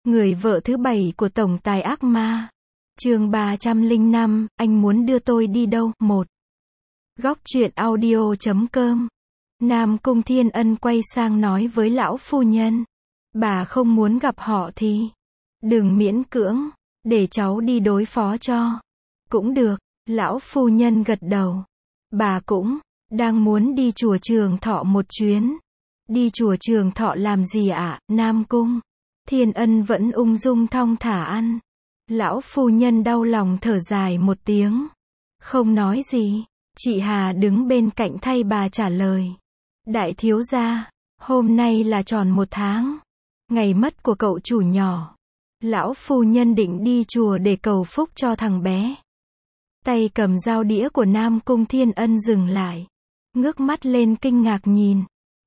Người vợ thứ 7 của tổng tài ác ma. Chương 305, anh muốn đưa tôi đi đâu? 1. Góc truyện audio.com. Nam Cung Thiên Ân quay sang nói với lão phu nhân. Bà không muốn gặp họ thì đừng miễn cưỡng, để cháu đi đối phó cho. Cũng được, lão phu nhân gật đầu. Bà cũng đang muốn đi chùa Trường Thọ một chuyến. Đi chùa Trường Thọ làm gì ạ? Nam Cung Thiên Ân vẫn ung dung thong thả ăn. Lão phu nhân đau lòng thở dài một tiếng. Không nói gì. Chị Hà đứng bên cạnh thay bà trả lời. Đại thiếu gia, hôm nay là tròn 1 tháng. Ngày mất của cậu chủ nhỏ. Lão phu nhân định đi chùa để cầu phúc cho thằng bé. Tay cầm dao đĩa của Nam Cung Thiên Ân dừng lại. Ngước mắt lên kinh ngạc nhìn.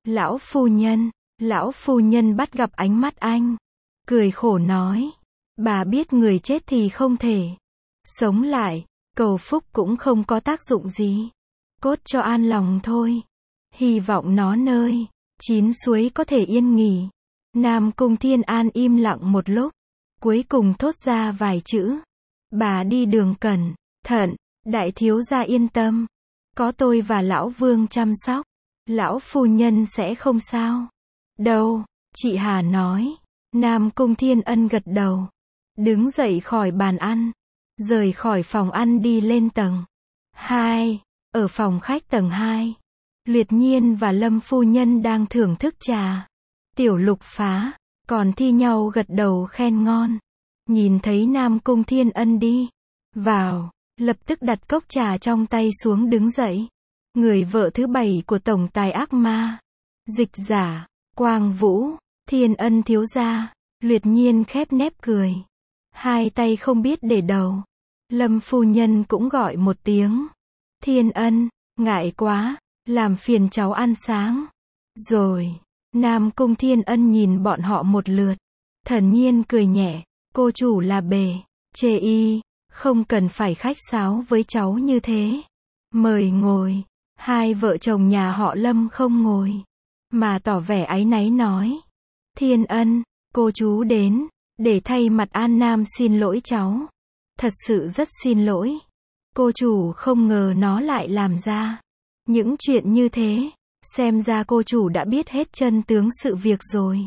Lão phu nhân bắt gặp ánh mắt anh. Cười khổ nói. Bà biết người chết thì không thể sống lại, cầu phúc cũng không có tác dụng gì. Cốt cho an lòng thôi. Hy vọng nó nơi 9 suối có thể yên nghỉ. Nam Cung Thiên An im lặng một lúc. Cuối cùng thốt ra vài chữ. Bà đi đường cẩn thận, đại thiếu gia yên tâm. Có tôi và lão Vương chăm sóc. Lão phu nhân sẽ không sao đâu, chị Hà nói. Nam Cung Thiên Ân gật đầu. Đứng dậy khỏi bàn ăn. Rời khỏi phòng ăn đi lên tầng 2. Ở phòng khách tầng 2. Liệt Nhiên và Lâm phu nhân đang thưởng thức trà. Tiểu Lục Phá còn thi nhau gật đầu khen ngon. Nhìn thấy Nam Cung Thiên Ân đi vào, lập tức đặt cốc trà trong tay xuống đứng dậy. Người vợ thứ 7 của tổng tài ác ma. Dịch giả, Quang Vũ, Thiên Ân thiếu gia. Liệt Nhiên khép nép cười. Hai tay không biết để đầu. Lâm phu nhân cũng gọi một tiếng. Thiên Ân, ngại quá, làm phiền cháu ăn sáng. Rồi, Nam Cung Thiên Ân nhìn bọn họ một lượt. Thản nhiên cười nhẹ. Cô chủ là bề chê y, không cần phải khách sáo với cháu như thế. Mời ngồi. Hai vợ chồng nhà họ Lâm không ngồi, mà tỏ vẻ áy náy nói. Thiên Ân, cô chú đến để thay mặt An Nam xin lỗi cháu. Thật sự rất xin lỗi. Cô chủ không ngờ nó lại làm ra những chuyện như thế. Xem ra cô chủ đã biết hết chân tướng sự việc rồi.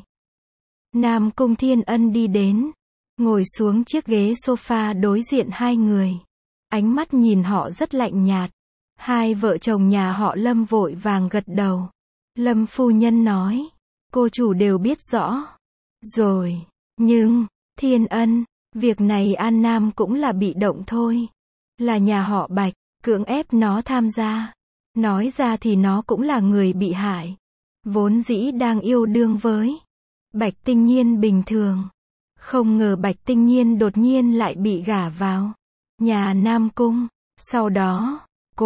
Nam Cung Thiên Ân đi đến, ngồi xuống chiếc ghế sofa đối diện hai người. Ánh mắt nhìn họ rất lạnh nhạt. Hai vợ chồng nhà họ Lâm vội vàng gật đầu. Lâm phu nhân nói. Cô chủ đều biết rõ rồi. Nhưng, Thiên Ân, việc này An Nam cũng là bị động thôi. Là nhà họ Bạch cưỡng ép nó tham gia. Nói ra thì nó cũng là người bị hại. Vốn dĩ đang yêu đương với Bạch Tinh Nhiên bình thường. Không ngờ Bạch Tinh Nhiên đột nhiên lại bị gả vào nhà Nam Cung. Sau đó,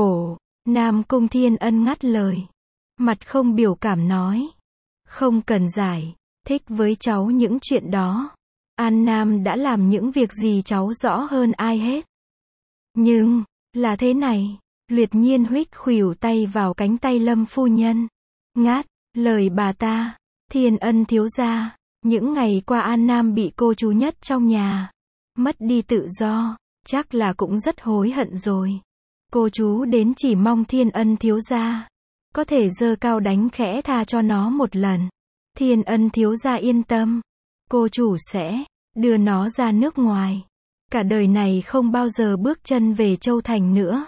Nam Cung Thiên Ân ngắt lời. Mặt không biểu cảm nói. Không cần giải thích với cháu những chuyện đó. An Nam đã làm những việc gì cháu rõ hơn ai hết. Nhưng, là thế này. Liệt Nhiên huých khuỷu tay vào cánh tay Lâm phu nhân. Ngắt lời bà ta. Thiên Ân thiếu gia. Những ngày qua An Nam bị cô chú nhất trong nhà mất đi tự do, chắc là cũng rất hối hận rồi. Cô chú đến chỉ mong Thiên Ân thiếu gia có thể giơ cao đánh khẽ tha cho nó một lần. Thiên Ân thiếu gia yên tâm. Cô chủ sẽ đưa nó ra nước ngoài. Cả đời này không bao giờ bước chân về Châu Thành nữa.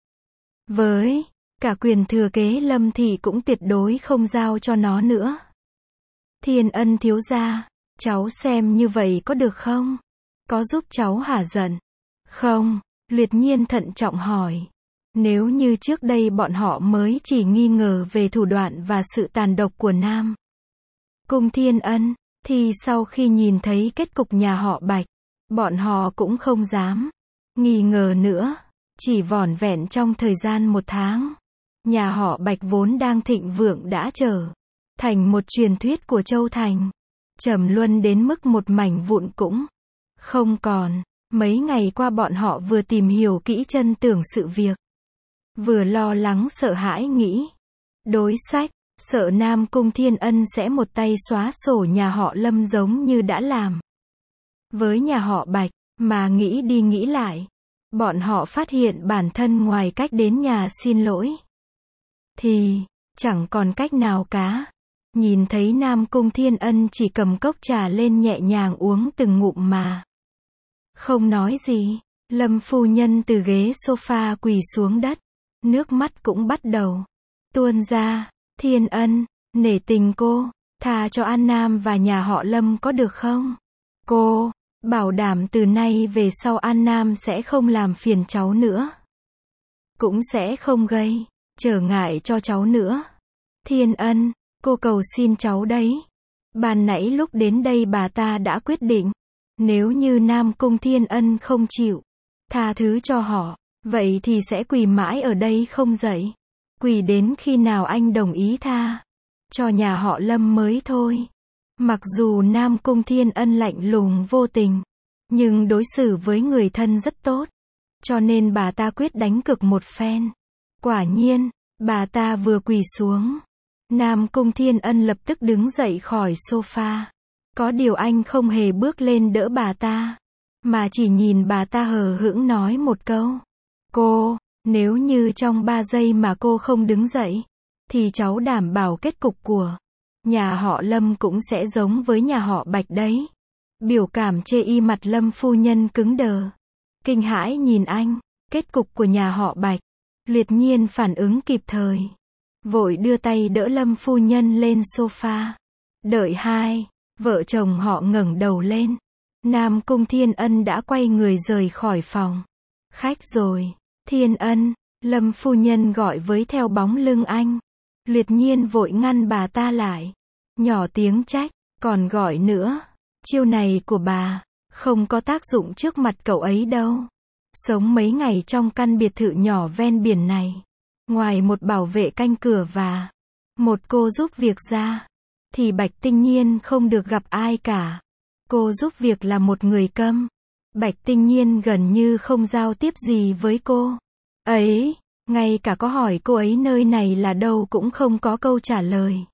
Với cả quyền thừa kế Lâm thị cũng tuyệt đối không giao cho nó nữa. Thiên Ân thiếu gia, cháu xem như vậy có được không? Có giúp cháu hả giận không? Liệt Nhiên thận trọng hỏi. Nếu như trước đây bọn họ mới chỉ nghi ngờ về thủ đoạn và sự tàn độc của Nam Cung Thiên Ân, thì sau khi nhìn thấy kết cục nhà họ Bạch, bọn họ cũng không dám nghi ngờ nữa. Chỉ vỏn vẹn trong thời gian 1 tháng, nhà họ Bạch vốn đang thịnh vượng đã trở thành một truyền thuyết của Châu Thành. Trầm luân đến mức một mảnh vụn cũng không còn. Mấy ngày qua bọn họ vừa tìm hiểu kỹ chân tưởng sự việc, vừa lo lắng sợ hãi nghĩ đối sách, sợ Nam Cung Thiên Ân sẽ một tay xóa sổ nhà họ Lâm giống như đã làm với nhà họ Bạch, mà nghĩ đi nghĩ lại. Bọn họ phát hiện bản thân ngoài cách đến nhà xin lỗi thì chẳng còn cách nào cả. Nhìn thấy Nam Cung Thiên Ân chỉ cầm cốc trà lên nhẹ nhàng uống từng ngụm mà không nói gì. Lâm phu nhân từ ghế sofa quỳ xuống đất, nước mắt cũng bắt đầu tuôn ra. Thiên Ân, nể tình cô, tha cho An Nam và nhà họ Lâm có được không? Cô bảo đảm từ nay về sau An Nam sẽ không làm phiền cháu nữa, cũng sẽ không gây trở ngại cho cháu nữa. Thiên Ân, cô cầu xin cháu đấy. Ban nãy lúc đến đây bà ta đã quyết định, nếu như Nam Cung Thiên Ân không chịu tha thứ cho họ, vậy thì sẽ quỳ mãi ở đây không dậy. Quỳ đến khi nào anh đồng ý tha cho nhà họ Lâm mới thôi. Mặc dù Nam Cung Thiên Ân lạnh lùng vô tình, nhưng đối xử với người thân rất tốt, cho nên bà ta quyết đánh cược một phen. Quả nhiên, bà ta vừa quỳ xuống, Nam Cung Thiên Ân lập tức đứng dậy khỏi sofa. Có điều anh không hề bước lên đỡ bà ta, mà chỉ nhìn bà ta hờ hững nói một câu. Cô, nếu như trong 3 giây mà cô không đứng dậy, thì cháu đảm bảo kết cục của nhà họ Lâm cũng sẽ giống với nhà họ Bạch đấy. Biểu cảm chê y mặt Lâm phu nhân cứng đờ, kinh hãi nhìn anh. Kết cục của nhà họ Bạch. Liệt Nhiên phản ứng kịp thời, vội đưa tay đỡ Lâm phu nhân lên sofa. Đợi hai vợ chồng họ ngẩng đầu lên, Nam Cung Thiên Ân đã quay người rời khỏi phòng khách rồi. Thiên Ân, Lâm phu nhân gọi với theo bóng lưng anh. Liệt Nhiên vội ngăn bà ta lại, nhỏ tiếng trách, còn gọi nữa. Chiêu này của bà không có tác dụng trước mặt cậu ấy đâu. Sống mấy ngày trong căn biệt thự nhỏ ven biển này, ngoài một bảo vệ canh cửa và một cô giúp việc ra, thì Bạch Tinh Nhiên không được gặp ai cả. Cô giúp việc là một người câm. Bạch Tinh Nhiên gần như không giao tiếp gì với cô ấy, ngay cả có hỏi cô ấy nơi này là đâu cũng không có câu trả lời.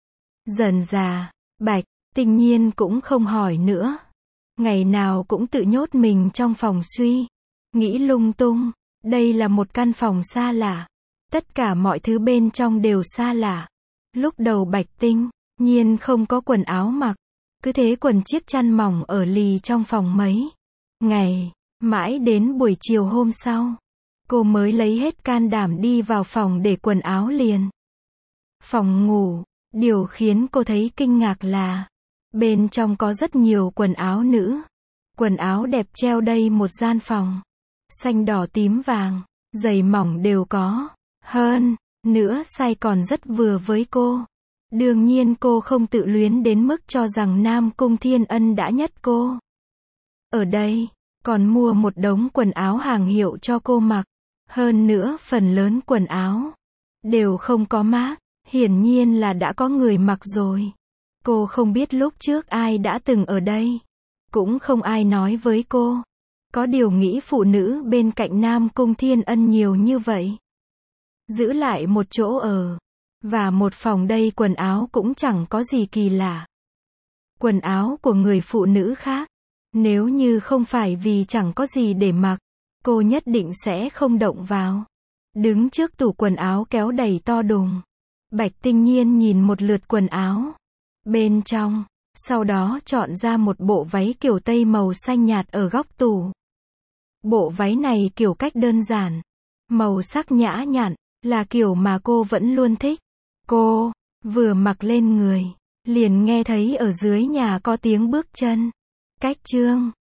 Dần dà, Bạch Tinh Nhiên cũng không hỏi nữa. Ngày nào cũng tự nhốt mình trong phòng suy nghĩ lung tung. Đây là một căn phòng xa lạ. Tất cả mọi thứ bên trong đều xa lạ. Lúc đầu Bạch Tinh Nhiên không có quần áo mặc, cứ thế quần chiếc chăn mỏng ở lì trong phòng mấy ngày, mãi đến buổi chiều hôm sau, cô mới lấy hết can đảm đi vào phòng để quần áo liền. Phòng ngủ, điều khiến cô thấy kinh ngạc là bên trong có rất nhiều quần áo nữ. Quần áo đẹp treo đầy một gian phòng. Xanh đỏ tím vàng, giày mỏng đều có. Hơn nữa size còn rất vừa với cô. Đương nhiên cô không tự luyến đến mức cho rằng Nam Cung Thiên Ân đã nhất cô. Ở đây, còn mua một đống quần áo hàng hiệu cho cô mặc. Hơn nữa phần lớn quần áo đều không có mác, hiển nhiên là đã có người mặc rồi. Cô không biết lúc trước ai đã từng ở đây. Cũng không ai nói với cô. Có điều nghĩ phụ nữ bên cạnh Nam Cung Thiên Ân nhiều như vậy, giữ lại một chỗ ở và một phòng đây quần áo cũng chẳng có gì kỳ lạ. Quần áo của người phụ nữ khác, nếu như không phải vì chẳng có gì để mặc, cô nhất định sẽ không động vào. Đứng trước tủ quần áo kéo đầy to đùng, Bạch Tinh Nhiên nhìn một lượt quần áo bên trong, sau đó chọn ra một bộ váy kiểu Tây màu xanh nhạt ở góc tủ. Bộ váy này kiểu cách đơn giản, màu sắc nhã nhặn, là kiểu mà cô vẫn luôn thích. Cô vừa mặc lên người, liền nghe thấy ở dưới nhà có tiếng bước chân. Cách chương